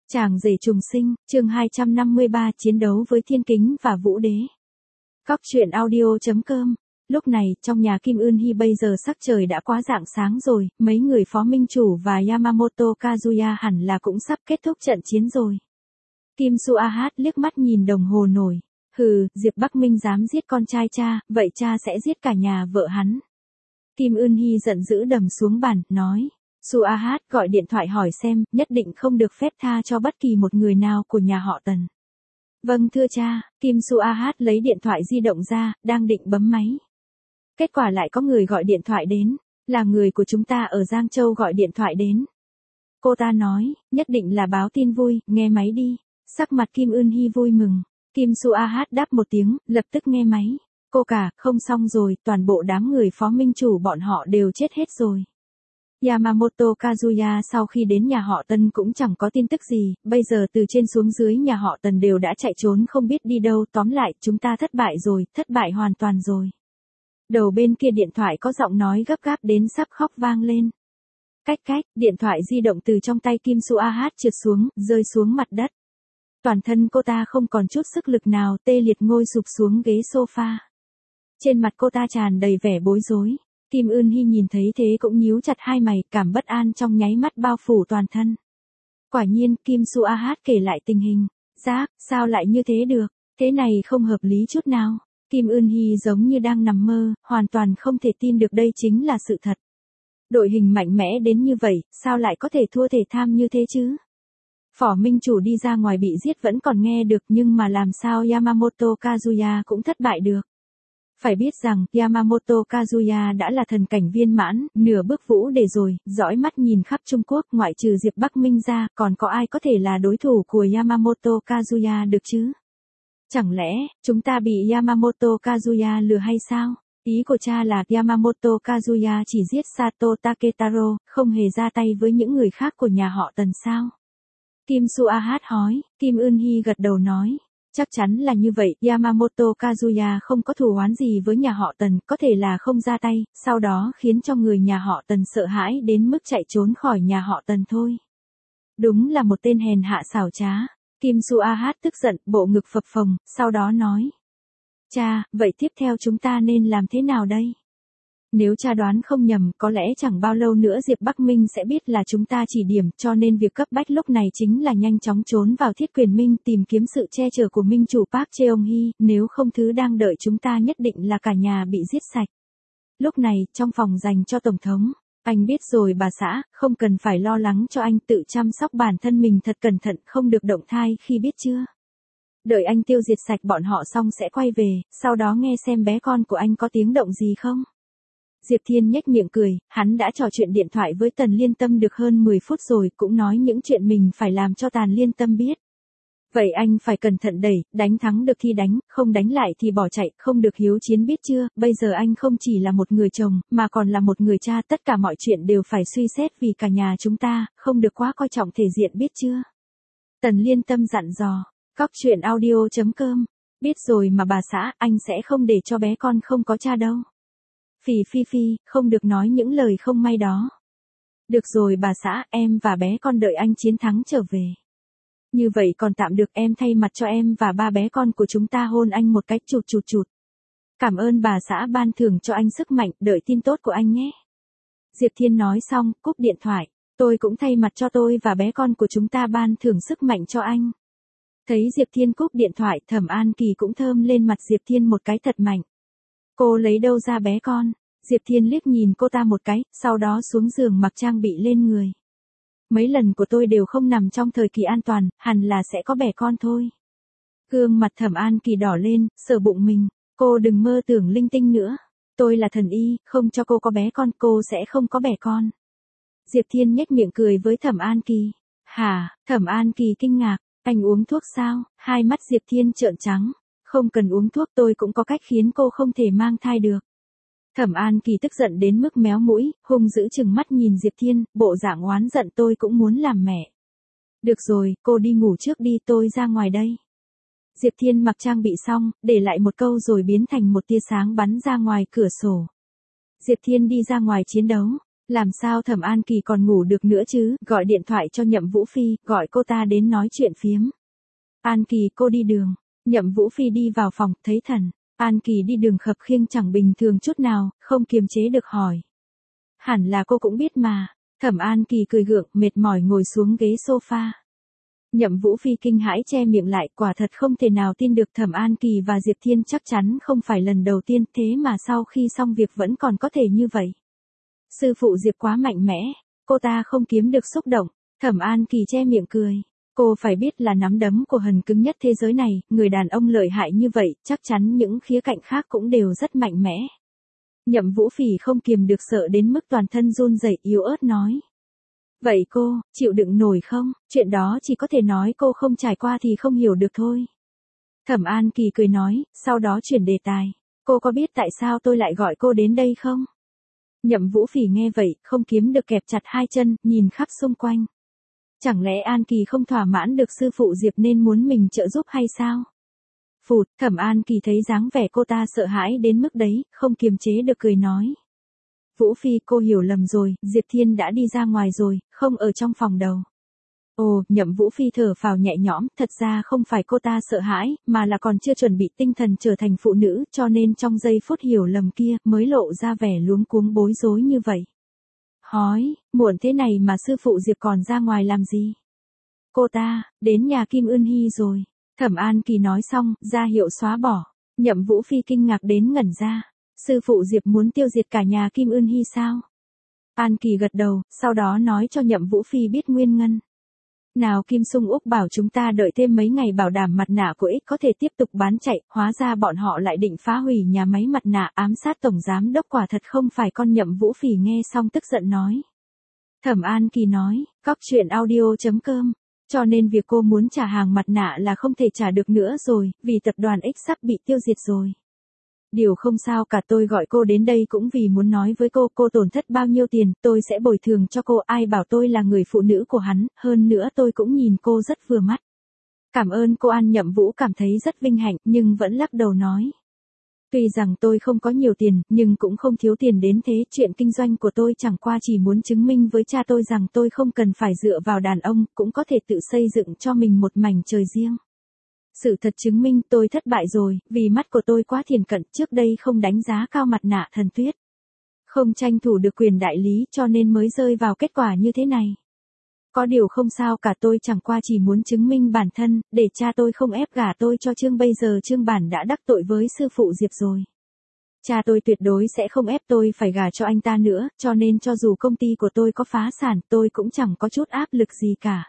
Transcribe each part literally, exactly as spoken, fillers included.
Chàng rể trùng sinh, chương hai trăm năm mươi ba chiến đấu với thiên kính và vũ đế. Cóc truyện audio chấm com. Lúc này, trong nhà Kim Eun Hee bây giờ sắc trời đã quá rạng sáng rồi, mấy người phó minh chủ và Yamamoto Kazuya hẳn là cũng sắp kết thúc trận chiến rồi. Kim Su-a-hát liếc mắt nhìn đồng hồ nổi. Hừ, Diệp Bắc Minh dám giết con trai cha, vậy cha sẽ giết cả nhà vợ hắn. Kim Eun Hee giận dữ đầm xuống bàn, nói. Su-a-hát gọi điện thoại hỏi xem, nhất định không được phép tha cho bất kỳ một người nào của nhà họ Tần. Vâng thưa cha, Kim Su-a-hát lấy điện thoại di động ra, đang định bấm máy. Kết quả lại có người gọi điện thoại đến, là người của chúng ta ở Giang Châu gọi điện thoại đến. Cô ta nói, nhất định là báo tin vui, nghe máy đi. Sắc mặt Kim Eun Hee vui mừng. Kim Su-a-hát đáp một tiếng, lập tức nghe máy. Cô cả, không xong rồi, toàn bộ đám người phó minh chủ bọn họ đều chết hết rồi. Yamamoto Kazuya sau khi đến nhà họ Tân cũng chẳng có tin tức gì, bây giờ từ trên xuống dưới nhà họ Tần đều đã chạy trốn không biết đi đâu, tóm lại chúng ta thất bại rồi, thất bại hoàn toàn rồi. Đầu bên kia điện thoại có giọng nói gấp gáp đến sắp khóc vang lên. Cách cách, điện thoại di động từ trong tay Kim Su-a-hát trượt xuống, rơi xuống mặt đất. Toàn thân cô ta không còn chút sức lực nào, tê liệt ngồi sụp xuống ghế sofa. Trên mặt cô ta tràn đầy vẻ bối rối. Kim Eun Hee nhìn thấy thế cũng nhíu chặt hai mày, cảm bất an trong nháy mắt bao phủ toàn thân. Quả nhiên, Kim Su-a-hát kể lại tình hình. Giác, sao lại như thế được, thế này không hợp lý chút nào. Kim Eun Hee giống như đang nằm mơ, hoàn toàn không thể tin được đây chính là sự thật. Đội hình mạnh mẽ đến như vậy, sao lại có thể thua thể tham như thế chứ? Phó minh chủ đi ra ngoài bị giết vẫn còn nghe được nhưng mà làm sao Yamamoto Kazuya cũng thất bại được. Phải biết rằng, Yamamoto Kazuya đã là thần cảnh viên mãn, nửa bước vũ để rồi, dõi mắt nhìn khắp Trung Quốc ngoại trừ Diệp Bắc Minh ra, còn có ai có thể là đối thủ của Yamamoto Kazuya được chứ? Chẳng lẽ, chúng ta bị Yamamoto Kazuya lừa hay sao? Ý của cha là Yamamoto Kazuya chỉ giết Sato Taketaro, không hề ra tay với những người khác của nhà họ Tần sao? Kim Su-a-hát hỏi, Kim Eun Hee gật đầu nói. Chắc chắn là như vậy, Yamamoto Kazuya không có thù oán gì với nhà họ Tần, có thể là không ra tay, sau đó khiến cho người nhà họ Tần sợ hãi đến mức chạy trốn khỏi nhà họ Tần thôi. Đúng là một tên hèn hạ xảo trá. Kim Su-a-hát tức giận, bộ ngực phập phồng, sau đó nói. Cha, vậy tiếp theo chúng ta nên làm thế nào đây? Nếu cha đoán không nhầm, có lẽ chẳng bao lâu nữa Diệp Bắc Minh sẽ biết là chúng ta chỉ điểm, cho nên việc cấp bách lúc này chính là nhanh chóng trốn vào Thiết Quyền Minh tìm kiếm sự che chở của Minh chủ Park Cheong-hee, nếu không thứ đang đợi chúng ta nhất định là cả nhà bị giết sạch. Lúc này, trong phòng dành cho Tổng thống, anh biết rồi bà xã, không cần phải lo lắng cho anh, tự chăm sóc bản thân mình thật cẩn thận, không được động thai khi biết chưa? Đợi anh tiêu diệt sạch bọn họ xong sẽ quay về, sau đó nghe xem bé con của anh có tiếng động gì không? Diệp Thiên nhếch miệng cười, hắn đã trò chuyện điện thoại với Tần Liên Tâm được hơn mười phút rồi, cũng nói những chuyện mình phải làm cho Tần Liên Tâm biết. Vậy anh phải cẩn thận đẩy, đánh thắng được thì đánh, không đánh lại thì bỏ chạy, không được hiếu chiến biết chưa, bây giờ anh không chỉ là một người chồng, mà còn là một người cha, tất cả mọi chuyện đều phải suy xét vì cả nhà chúng ta, không được quá coi trọng thể diện biết chưa. Tần Liên Tâm dặn dò, cóc truyện audio chấm com, biết rồi mà bà xã, anh sẽ không để cho bé con không có cha đâu. Phì phi phi, không được nói những lời không may đó. Được rồi bà xã, em và bé con đợi anh chiến thắng trở về. Như vậy còn tạm được, em thay mặt cho em và ba bé con của chúng ta hôn anh một cách chụt chụt chụt. Cảm ơn bà xã ban thưởng cho anh sức mạnh, đợi tin tốt của anh nhé. Diệp Thiên nói xong, cúp điện thoại, tôi cũng thay mặt cho tôi và bé con của chúng ta ban thưởng sức mạnh cho anh. Thấy Diệp Thiên cúp điện thoại, Thẩm An Kỳ cũng thơm lên mặt Diệp Thiên một cái thật mạnh. Cô lấy đâu ra bé con? Diệp Thiên liếc nhìn cô ta một cái, sau đó xuống giường mặc trang bị lên người. Mấy lần của tôi đều không nằm trong thời kỳ an toàn, hẳn là sẽ có bẻ con thôi. Gương mặt Thẩm An Kỳ đỏ lên, sờ bụng mình, cô đừng mơ tưởng linh tinh nữa. Tôi là thần y, không cho cô có bé con, cô sẽ không có bẻ con. Diệp Thiên nhếch miệng cười với Thẩm An Kỳ. Hả? Thẩm An Kỳ kinh ngạc, anh uống thuốc sao? Hai mắt Diệp Thiên trợn trắng. Không cần uống thuốc, tôi cũng có cách khiến cô không thể mang thai được. Thẩm An Kỳ tức giận đến mức méo mũi, hung dữ chừng mắt nhìn Diệp Thiên, bộ dạng oán giận, tôi cũng muốn làm mẹ. Được rồi, cô đi ngủ trước đi, tôi ra ngoài đây. Diệp Thiên mặc trang bị xong, để lại một câu rồi biến thành một tia sáng bắn ra ngoài cửa sổ. Diệp Thiên đi ra ngoài chiến đấu. Làm sao Thẩm An Kỳ còn ngủ được nữa chứ, gọi điện thoại cho Nhậm Vũ Phi, gọi cô ta đến nói chuyện phiếm. An Kỳ cô đi đường. Nhậm Vũ Phi đi vào phòng, thấy Thần An Kỳ đi đường khập khiễng chẳng bình thường chút nào, không kiềm chế được hỏi. Hẳn là cô cũng biết mà. Thẩm An Kỳ cười gượng, mệt mỏi ngồi xuống ghế sofa. Nhậm Vũ Phi kinh hãi che miệng lại, quả thật không thể nào tin được Thẩm An Kỳ và Diệp Thiên chắc chắn không phải lần đầu tiên, thế mà sau khi xong việc vẫn còn có thể như vậy. Sư phụ Diệp quá mạnh mẽ, cô ta không kiếm được xúc động. Thẩm An Kỳ che miệng cười. Cô phải biết là nắm đấm của Hần cứng nhất thế giới này, người đàn ông lợi hại như vậy, chắc chắn những khía cạnh khác cũng đều rất mạnh mẽ. Nhậm Vũ Phỉ không kiềm được sợ đến mức toàn thân run rẩy, yếu ớt nói. Vậy cô, chịu đựng nổi không? Chuyện đó chỉ có thể nói cô không trải qua thì không hiểu được thôi. Thẩm An Kỳ cười nói, sau đó chuyển đề tài. Cô có biết tại sao tôi lại gọi cô đến đây không? Nhậm Vũ Phỉ nghe vậy, không kiếm được kẹp chặt hai chân, nhìn khắp xung quanh. Chẳng lẽ An Kỳ không thỏa mãn được sư phụ Diệp nên muốn mình trợ giúp hay sao? Phụt, Thẩm An Kỳ thấy dáng vẻ cô ta sợ hãi đến mức đấy, không kiềm chế được cười nói. Vũ Phi, cô hiểu lầm rồi, Diệp Thiên đã đi ra ngoài rồi, không ở trong phòng đâu. Ồ, Nhậm Vũ Phi thở phào nhẹ nhõm, thật ra không phải cô ta sợ hãi, mà là còn chưa chuẩn bị tinh thần trở thành phụ nữ, cho nên trong giây phút hiểu lầm kia, mới lộ ra vẻ luống cuống bối rối như vậy. Hói, muộn thế này mà sư phụ Diệp còn ra ngoài làm gì? Cô ta, đến nhà Kim Ưn Hy rồi. Thẩm An Kỳ nói xong, ra hiệu xóa bỏ. Nhậm Vũ Phi kinh ngạc đến ngẩn ra. Sư phụ Diệp muốn tiêu diệt cả nhà Kim Ưn Hy sao? An Kỳ gật đầu, sau đó nói cho Nhậm Vũ Phi biết nguyên nhân. Nào Kim Sung Úc bảo chúng ta đợi thêm mấy ngày bảo đảm mặt nạ của X có thể tiếp tục bán chạy, hóa ra bọn họ lại định phá hủy nhà máy mặt nạ, ám sát tổng giám đốc, quả thật không phải con. Nhậm Vũ Phỉ nghe xong tức giận nói. Thẩm An Kỳ nói, cóc truyện audio chấm com, cho nên việc cô muốn trả hàng mặt nạ là không thể trả được nữa rồi, vì tập đoàn X sắp bị tiêu diệt rồi. Điều không sao cả, tôi gọi cô đến đây cũng vì muốn nói với cô, cô tổn thất bao nhiêu tiền, tôi sẽ bồi thường cho cô, ai bảo tôi là người phụ nữ của hắn, hơn nữa tôi cũng nhìn cô rất vừa mắt. Cảm ơn cô. An Nhậm Vũ cảm thấy rất vinh hạnh, nhưng vẫn lắc đầu nói. Tuy rằng tôi không có nhiều tiền, nhưng cũng không thiếu tiền đến thế, chuyện kinh doanh của tôi chẳng qua chỉ muốn chứng minh với cha tôi rằng tôi không cần phải dựa vào đàn ông, cũng có thể tự xây dựng cho mình một mảnh trời riêng. Sự thật chứng minh tôi thất bại rồi, vì mắt của tôi quá thiển cận, trước đây không đánh giá cao mặt nạ Thần Tuyết. Không tranh thủ được quyền đại lý cho nên mới rơi vào kết quả như thế này. Có điều không sao cả, tôi chẳng qua chỉ muốn chứng minh bản thân, để cha tôi không ép gả tôi cho Trương. Bây giờ Trương Bản đã đắc tội với sư phụ Diệp rồi. Cha tôi tuyệt đối sẽ không ép tôi phải gả cho anh ta nữa, cho nên cho dù công ty của tôi có phá sản, tôi cũng chẳng có chút áp lực gì cả.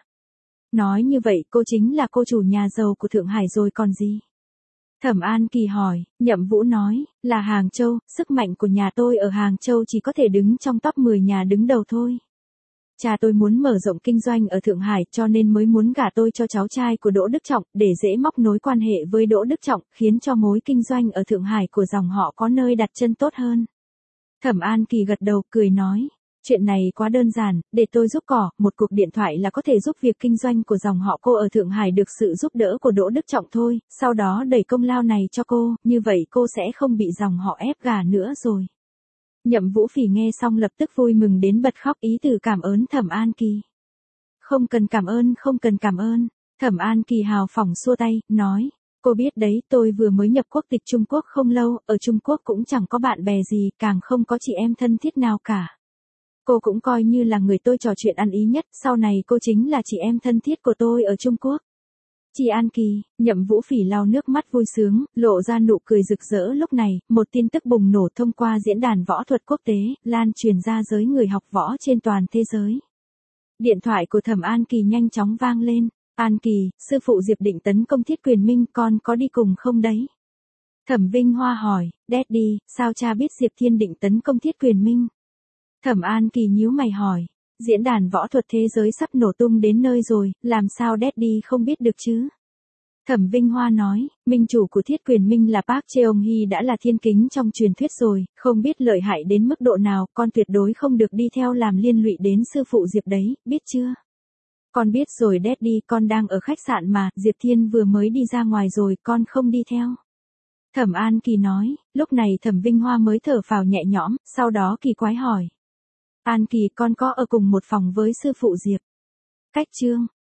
Nói như vậy cô chính là cô chủ nhà giàu của Thượng Hải rồi còn gì? Thẩm An Kỳ hỏi. Nhậm Vũ nói, là Hàng Châu, sức mạnh của nhà tôi ở Hàng Châu chỉ có thể đứng trong top mười nhà đứng đầu thôi. Cha tôi muốn mở rộng kinh doanh ở Thượng Hải cho nên mới muốn gả tôi cho cháu trai của Đỗ Đức Trọng, để dễ móc nối quan hệ với Đỗ Đức Trọng, khiến cho mối kinh doanh ở Thượng Hải của dòng họ có nơi đặt chân tốt hơn. Thẩm An Kỳ gật đầu, cười nói. Chuyện này quá đơn giản, để tôi giúp cỏ, một cuộc điện thoại là có thể giúp việc kinh doanh của dòng họ cô ở Thượng Hải được sự giúp đỡ của Đỗ Đức Trọng thôi, sau đó đẩy công lao này cho cô, như vậy cô sẽ không bị dòng họ ép gả nữa rồi. Nhậm Vũ Phỉ nghe xong lập tức vui mừng đến bật khóc, ý từ cảm ơn Thẩm An Kỳ. Không cần cảm ơn, không cần cảm ơn. Thẩm An Kỳ hào phóng xua tay, nói. Cô biết đấy, tôi vừa mới nhập quốc tịch Trung Quốc không lâu, ở Trung Quốc cũng chẳng có bạn bè gì, càng không có chị em thân thiết nào cả. Cô cũng coi như là người tôi trò chuyện ăn ý nhất, sau này cô chính là chị em thân thiết của tôi ở Trung Quốc. Chị An Kỳ. Nhậm Vũ Phỉ lau nước mắt vui sướng, lộ ra nụ cười rực rỡ. Lúc này, một tin tức bùng nổ thông qua diễn đàn võ thuật quốc tế, lan truyền ra giới người học võ trên toàn thế giới. Điện thoại của Thẩm An Kỳ nhanh chóng vang lên. An Kỳ, sư phụ Diệp định tấn công Thiết Quyền Minh, con có đi cùng không đấy? Thẩm Vinh Hoa hỏi. Daddy, sao cha biết Diệp Thiên định tấn công Thiết Quyền Minh? Thẩm An Kỳ nhíu mày hỏi. Diễn đàn võ thuật thế giới sắp nổ tung đến nơi rồi, làm sao Daddy không biết được chứ? Thẩm Vinh Hoa nói, minh chủ của Thiết Quyền Minh là Park Cheong-hee đã là thiên kính trong truyền thuyết rồi, không biết lợi hại đến mức độ nào, con tuyệt đối không được đi theo làm liên lụy đến sư phụ Diệp đấy, biết chưa? Con biết rồi Daddy, con đang ở khách sạn mà, Diệp Thiên vừa mới đi ra ngoài rồi, con không đi theo. Thẩm An Kỳ nói, lúc này Thẩm Vinh Hoa mới thở phào nhẹ nhõm, sau đó kỳ quái hỏi. An Kỳ, con có ở cùng một phòng với sư phụ Diệp. Cách chương